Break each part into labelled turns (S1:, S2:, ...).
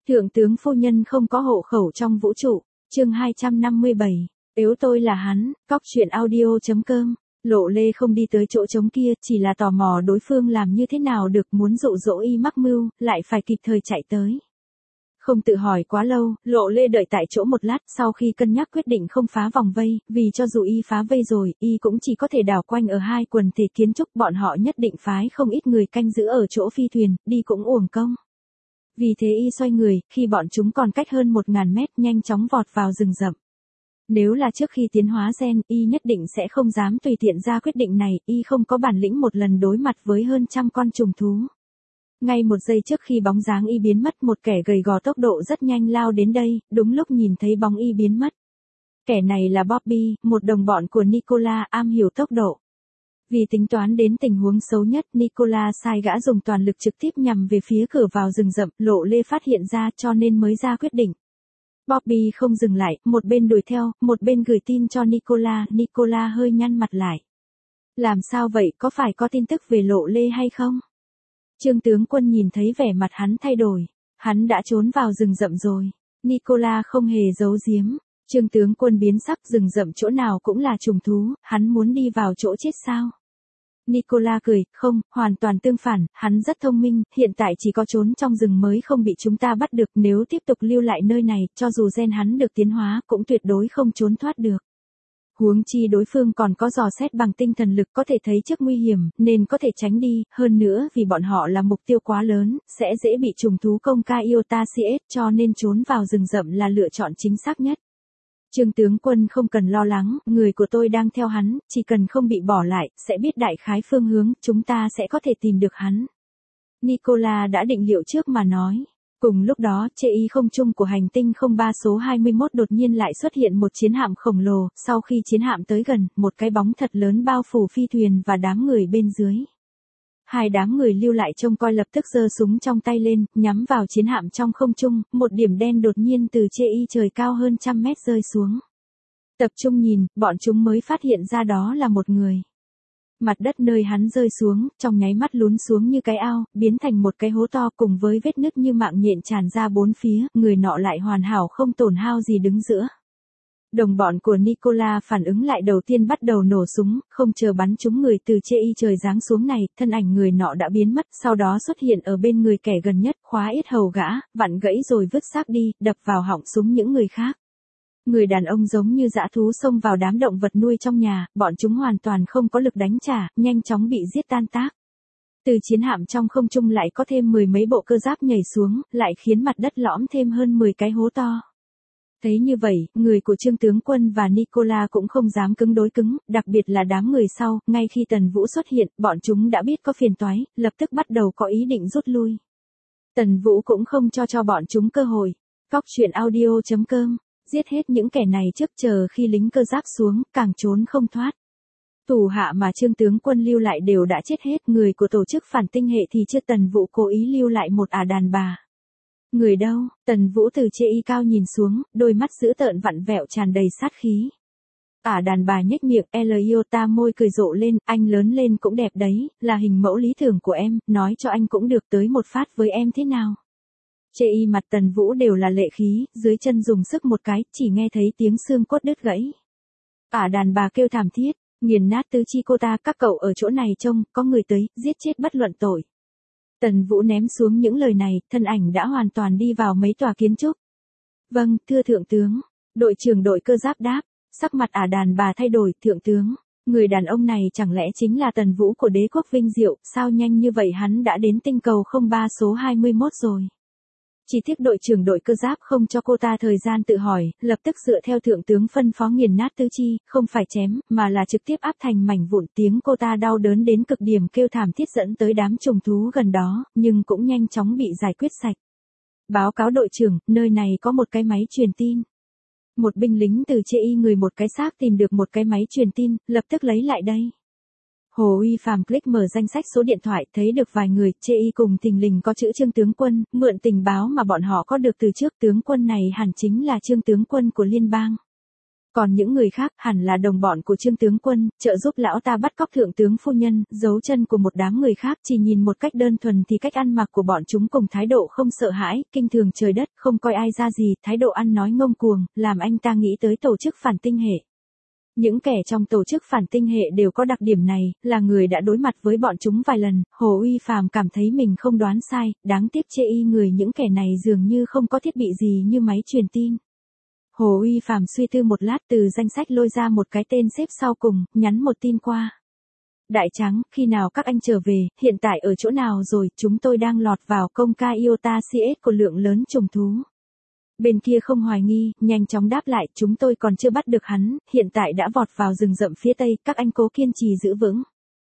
S1: Thượng tướng phu nhân không có hộ khẩu trong vũ trụ. Chương 257. Nếu tôi là hắn, cóc truyện audio.com. Lộ Lê không đi tới chỗ trống kia, chỉ là tò mò đối phương làm như thế nào được, muốn dụ dỗ y mắc mưu, lại phải kịp thời chạy tới. Không tự hỏi quá lâu, Lộ Lê đợi tại chỗ một lát, sau khi cân nhắc quyết định không phá vòng vây, vì cho dù y phá vây rồi, y cũng chỉ có thể đảo quanh ở hai quần thể kiến trúc, bọn họ nhất định phái không ít người canh giữ ở chỗ phi thuyền, đi cũng uổng công. Vì thế y xoay người, khi bọn chúng còn cách hơn 1000 mét, nhanh chóng vọt vào rừng rậm. Nếu là trước khi tiến hóa gen, y nhất định sẽ không dám tùy tiện ra quyết định này, y không có bản lĩnh một lần đối mặt với hơn trăm con trùng thú. Ngay một giây trước khi bóng dáng y biến mất, một kẻ gầy gò tốc độ rất nhanh lao đến đây, đúng lúc nhìn thấy bóng y biến mất. Kẻ này là Bobby, một đồng bọn của Nicola, am hiểu tốc độ. Vì tính toán đến tình huống xấu nhất, Nicola sai gã dùng toàn lực trực tiếp nhằm về phía cửa vào rừng rậm, Lộ Lê phát hiện ra cho nên mới ra quyết định. Bobby không dừng lại, một bên đuổi theo, một bên gửi tin cho Nicola, Nicola hơi nhăn mặt lại. Làm sao vậy, có phải có tin tức về Lộ Lê hay không? Trương tướng quân nhìn thấy vẻ mặt hắn thay đổi. Hắn đã trốn vào rừng rậm rồi. Nicola không hề giấu giếm. Trương tướng quân biến sắc, rừng rậm chỗ nào cũng là trùng thú, hắn muốn đi vào chỗ chết sao? Nicola cười, không, hoàn toàn tương phản, hắn rất thông minh, hiện tại chỉ có trốn trong rừng mới không bị chúng ta bắt được, nếu tiếp tục lưu lại nơi này, cho dù gen hắn được tiến hóa, cũng tuyệt đối không trốn thoát được. Huống chi đối phương còn có dò xét bằng tinh thần lực, có thể thấy trước nguy hiểm, nên có thể tránh đi, hơn nữa vì bọn họ là mục tiêu quá lớn, sẽ dễ bị trùng thú công ca Iota CS, cho nên trốn vào rừng rậm là lựa chọn chính xác nhất. Trương tướng quân không cần lo lắng, người của tôi đang theo hắn, chỉ cần không bị bỏ lại, sẽ biết đại khái phương hướng, chúng ta sẽ có thể tìm được hắn. Nicola đã định liệu trước mà nói. Cùng lúc đó, trên không trung của hành tinh 03 số 21 đột nhiên lại xuất hiện một chiến hạm khổng lồ, sau khi chiến hạm tới gần, một cái bóng thật lớn bao phủ phi thuyền và đám người bên dưới. Hai đám người lưu lại trông coi lập tức giơ súng trong tay lên, nhắm vào chiến hạm trong không trung, một điểm đen đột nhiên từ trên trời cao hơn 100 mét rơi xuống. Tập trung nhìn, bọn chúng mới phát hiện ra đó là một người. Mặt đất nơi hắn rơi xuống, trong nháy mắt lún xuống như cái ao, biến thành một cái hố to cùng với vết nứt như mạng nhện tràn ra bốn phía, người nọ lại hoàn hảo không tổn hao gì đứng giữa. Đồng bọn của Nicola phản ứng lại đầu tiên bắt đầu nổ súng, không chờ bắn trúng người từ trên trời giáng xuống này, thân ảnh người nọ đã biến mất, sau đó xuất hiện ở bên người kẻ gần nhất, khóa yết hầu gã, vặn gãy rồi vứt xác đi, đập vào họng súng những người khác. Người đàn ông giống như dã thú xông vào đám động vật nuôi trong nhà, bọn chúng hoàn toàn không có lực đánh trả, nhanh chóng bị giết tan tác. Từ chiến hạm trong không trung lại có thêm 10 mấy bộ cơ giáp nhảy xuống, lại khiến mặt đất lõm thêm hơn 10 cái hố to. Thấy như vậy, người của Trương tướng quân và Nicola cũng không dám cứng đối cứng, đặc biệt là đám người sau, ngay khi Tần Vũ xuất hiện, bọn chúng đã biết có phiền toái, lập tức bắt đầu có ý định rút lui. Tần Vũ cũng không cho bọn chúng cơ hội. Cóc truyện audio.com. Giết hết những kẻ này trước, chờ khi lính cơ giáp xuống, càng trốn không thoát. Thủ hạ mà Trương tướng quân lưu lại đều đã chết hết, người của tổ chức phản tinh hệ thì chưa. Tần Vũ cố ý lưu lại một đàn bà. Người đâu? Tần Vũ từ trên cao nhìn xuống, đôi mắt dữ tợn vặn vẹo tràn đầy sát khí. Đàn bà nhếch miệng, Iota môi cười rộ lên, anh lớn lên cũng đẹp đấy, là hình mẫu lý tưởng của em, nói cho anh cũng được, tới một phát với em thế nào? Trên mặt Tần Vũ đều là lệ khí, dưới chân dùng sức một cái, chỉ nghe thấy tiếng xương cốt đứt gãy. Đàn bà kêu thảm thiết, nghiền nát tứ chi cô ta, các cậu ở chỗ này trông, có người tới, giết chết bất luận tội. Tần Vũ ném xuống những lời này, thân ảnh đã hoàn toàn đi vào mấy tòa kiến trúc. Vâng, thưa thượng tướng. Đội trưởng đội cơ giáp đáp, sắc mặt đàn bà thay đổi, thượng tướng. Người đàn ông này chẳng lẽ chính là Tần Vũ của đế quốc vinh diệu, sao nhanh như vậy hắn đã đến tinh cầu 03 số 21 rồi. Chỉ tiếc đội trưởng đội cơ giáp không cho cô ta thời gian tự hỏi, lập tức dựa theo thượng tướng phân phó nghiền nát tứ chi, không phải chém, mà là trực tiếp áp thành mảnh vụn. Tiếng cô ta đau đớn đến cực điểm kêu thảm thiết dẫn tới đám trùng thú gần đó, nhưng cũng nhanh chóng bị giải quyết sạch. Báo cáo đội trưởng, nơi này có một cái máy truyền tin. Một binh lính từ trên người một cái xác tìm được một cái máy truyền tin, lập tức lấy lại đây. Hồ Uy Phàm click mở danh sách số điện thoại, thấy được vài người, trên cùng thình lình có chữ Trương tướng quân, mượn tình báo mà bọn họ có được từ trước, tướng quân này hẳn chính là Trương tướng quân của liên bang. Còn những người khác hẳn là đồng bọn của Trương tướng quân, trợ giúp lão ta bắt cóc thượng tướng phu nhân, giấu chân của một đám người khác. Chỉ nhìn một cách đơn thuần thì cách ăn mặc của bọn chúng cùng thái độ không sợ hãi, kinh thường trời đất, không coi ai ra gì, thái độ ăn nói ngông cuồng, làm anh ta nghĩ tới tổ chức phản tinh hệ. Những kẻ trong tổ chức phản tinh hệ đều có đặc điểm này, là người đã đối mặt với bọn chúng vài lần. Hồ Uy Phàm cảm thấy mình không đoán sai, đáng tiếc chê y người những kẻ này dường như không có thiết bị gì như máy truyền tin. Hồ Uy Phàm suy tư một lát, từ danh sách lôi ra một cái tên xếp sau cùng, nhắn một tin qua. Đại Trắng, khi nào các anh trở về, hiện tại ở chỗ nào rồi, chúng tôi đang lọt vào công ca Iota CS của lượng lớn trùng thú. Bên kia không hoài nghi, nhanh chóng đáp lại, chúng tôi còn chưa bắt được hắn, hiện tại đã vọt vào rừng rậm phía tây, các anh cố kiên trì giữ vững.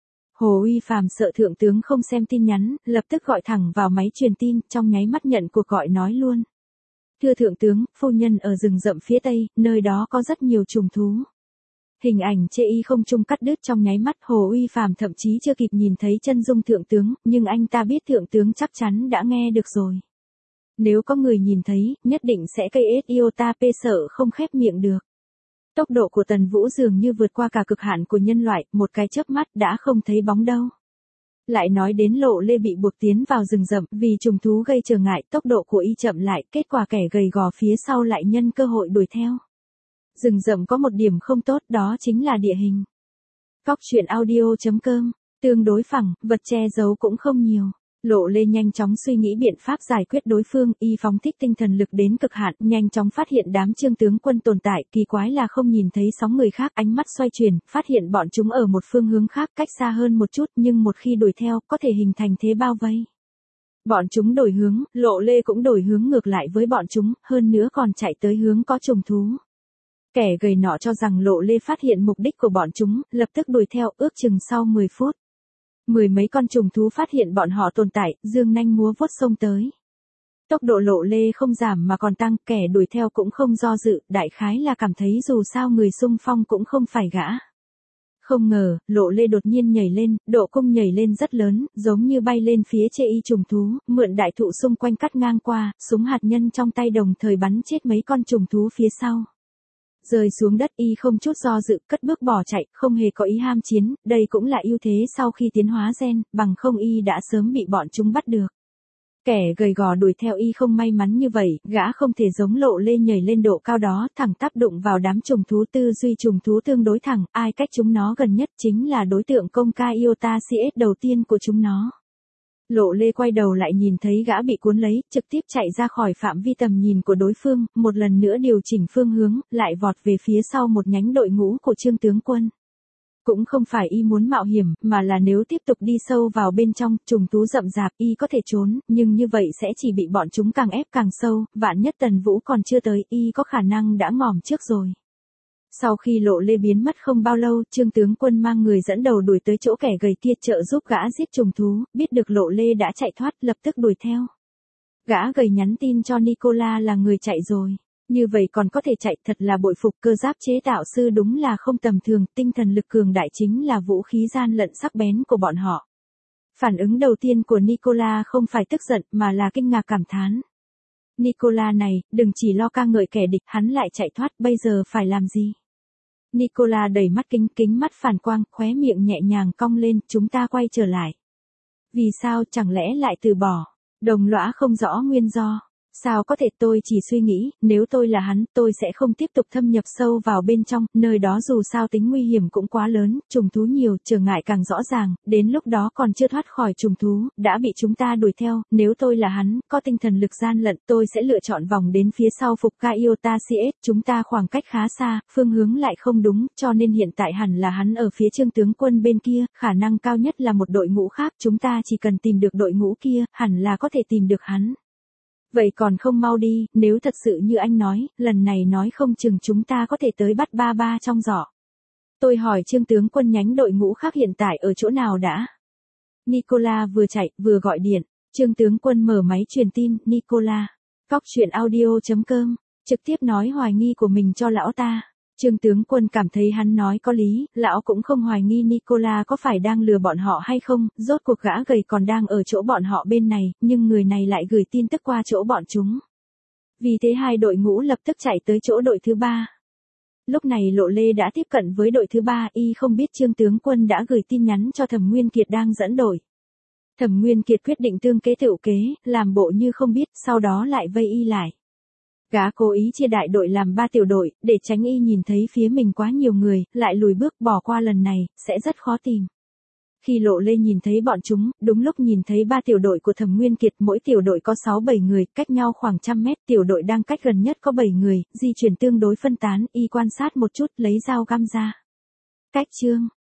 S1: Hồ Uy Phàm sợ thượng tướng không xem tin nhắn, lập tức gọi thẳng vào máy truyền tin, trong nháy mắt nhận cuộc gọi nói luôn. Thưa thượng tướng, phu nhân ở rừng rậm phía tây, nơi đó có rất nhiều trùng thú. Hình ảnh chê y không trung cắt đứt trong nháy mắt. Hồ Uy Phàm thậm chí chưa kịp nhìn thấy chân dung thượng tướng, nhưng anh ta biết thượng tướng chắc chắn đã nghe được rồi. Nếu có người nhìn thấy, nhất định sẽ cây iota p sợ không khép miệng được. Tốc độ của Tần Vũ dường như vượt qua cả cực hạn của nhân loại, một cái chớp mắt đã không thấy bóng đâu. Lại nói đến Lộ Lê bị buộc tiến vào rừng rậm, vì trùng thú gây trở ngại, tốc độ của y chậm lại, kết quả kẻ gầy gò phía sau lại nhân cơ hội đuổi theo. Rừng rậm có một điểm không tốt, đó chính là địa hình. Cóc truyện audio.com, tương đối phẳng, vật che giấu cũng không nhiều. Lộ Lê nhanh chóng suy nghĩ biện pháp giải quyết đối phương, y phóng thích tinh thần lực đến cực hạn, nhanh chóng phát hiện đám Trương tướng quân tồn tại, kỳ quái là không nhìn thấy sóng người khác, ánh mắt xoay chuyển, phát hiện bọn chúng ở một phương hướng khác, cách xa hơn một chút, nhưng một khi đuổi theo, có thể hình thành thế bao vây. Bọn chúng đổi hướng, Lộ Lê cũng đổi hướng ngược lại với bọn chúng, hơn nữa còn chạy tới hướng có trùng thú. Kẻ gầy nọ cho rằng Lộ Lê phát hiện mục đích của bọn chúng, lập tức đuổi theo, ước chừng sau 10 phút. Mười mấy con trùng thú phát hiện bọn họ tồn tại, dương nanh múa vuốt xông tới. Tốc độ Lộ Lê không giảm mà còn tăng, kẻ đuổi theo cũng không do dự, đại khái là cảm thấy dù sao người xung phong cũng không phải gã. Không ngờ, Lộ Lê đột nhiên nhảy lên, độ cung nhảy lên rất lớn, giống như bay lên phía chê y trùng thú, mượn đại thụ xung quanh cắt ngang qua, súng hạt nhân trong tay đồng thời bắn chết mấy con trùng thú phía sau. Rơi xuống đất y không chút do dự, cất bước bỏ chạy, không hề có ý ham chiến, đây cũng là ưu thế sau khi tiến hóa gen, bằng không y đã sớm bị bọn chúng bắt được. Kẻ gầy gò đuổi theo y không may mắn như vậy, gã không thể giống Lộ Lê nhảy lên độ cao đó, thẳng tắp đụng vào đám trùng thú. Tư duy trùng thú tương đối thẳng, ai cách chúng nó gần nhất chính là đối tượng công ca Iota CS đầu tiên của chúng nó. Lộ Lê quay đầu lại nhìn thấy gã bị cuốn lấy, trực tiếp chạy ra khỏi phạm vi tầm nhìn của đối phương, một lần nữa điều chỉnh phương hướng, lại vọt về phía sau một nhánh đội ngũ của Trương tướng quân. Cũng không phải y muốn mạo hiểm, mà là nếu tiếp tục đi sâu vào bên trong, trùng thú rậm rạp, y có thể trốn, nhưng như vậy sẽ chỉ bị bọn chúng càng ép càng sâu, vạn nhất Tần Vũ còn chưa tới, y có khả năng đã ngòm trước rồi. Sau khi Lộ Lê biến mất không bao lâu, Trương tướng quân mang người dẫn đầu đuổi tới chỗ kẻ gầy kia trợ giúp gã giết trùng thú, biết được Lộ Lê đã chạy thoát, lập tức đuổi theo. Gã gầy nhắn tin cho Nicola là người chạy rồi. Như vậy còn có thể chạy, thật là bội phục, cơ giáp chế tạo sư đúng là không tầm thường, tinh thần lực cường đại chính là vũ khí gian lận sắc bén của bọn họ. Phản ứng đầu tiên của Nicola không phải tức giận, mà là kinh ngạc cảm thán. Nicola này, đừng chỉ lo ca ngợi kẻ địch, hắn lại chạy thoát, bây giờ phải làm gì? Nicola đẩy mắt kính mắt phản quang, khóe miệng nhẹ nhàng cong lên, chúng ta quay trở lại. Vì sao, chẳng lẽ lại từ bỏ? Đồng lõa không rõ nguyên do. Sao có thể, tôi chỉ suy nghĩ, nếu tôi là hắn, tôi sẽ không tiếp tục thâm nhập sâu vào bên trong, nơi đó dù sao tính nguy hiểm cũng quá lớn, trùng thú nhiều, trở ngại càng rõ ràng, đến lúc đó còn chưa thoát khỏi trùng thú, đã bị chúng ta đuổi theo, nếu tôi là hắn, có tinh thần lực gian lận, tôi sẽ lựa chọn vòng đến phía sau phục ca Iota CS, chúng ta khoảng cách khá xa, phương hướng lại không đúng, cho nên hiện tại hẳn là hắn ở phía Trương tướng quân bên kia, khả năng cao nhất là một đội ngũ khác, chúng ta chỉ cần tìm được đội ngũ kia, hẳn là có thể tìm được hắn. Vậy còn không mau đi, nếu thật sự như anh nói, lần này nói không chừng chúng ta có thể tới bắt ba ba trong giỏ. Tôi hỏi Trương tướng quân nhánh đội ngũ khác hiện tại ở chỗ nào đã? Nicola vừa chạy, vừa gọi điện. Trương tướng quân mở máy truyền tin, Nicola. Cóc truyện audio.com, trực tiếp nói hoài nghi của mình cho lão ta. Trương tướng quân cảm thấy hắn nói có lý, lão cũng không hoài nghi Nicola có phải đang lừa bọn họ hay không, rốt cuộc gã gầy còn đang ở chỗ bọn họ bên này, nhưng người này lại gửi tin tức qua chỗ bọn chúng. Vì thế hai đội ngũ lập tức chạy tới chỗ đội thứ ba. Lúc này Lộ Lê đã tiếp cận với đội thứ 3, y không biết Trương tướng quân đã gửi tin nhắn cho Thẩm Nguyên Kiệt đang dẫn đội. Thẩm Nguyên Kiệt quyết định tương kế tựu kế, làm bộ như không biết, sau đó lại vây y lại. Gã cố ý chia đại đội làm 3 tiểu đội, để tránh y nhìn thấy phía mình quá nhiều người, lại lùi bước bỏ qua lần này, sẽ rất khó tìm. Khi Lộ Lê nhìn thấy bọn chúng, đúng lúc nhìn thấy 3 tiểu đội của Thẩm Nguyên Kiệt, mỗi tiểu đội có 6-7 người, cách nhau khoảng 100 mét, tiểu đội đang cách gần nhất có 7 người, di chuyển tương đối phân tán, y quan sát một chút, lấy dao găm ra. Cách Trương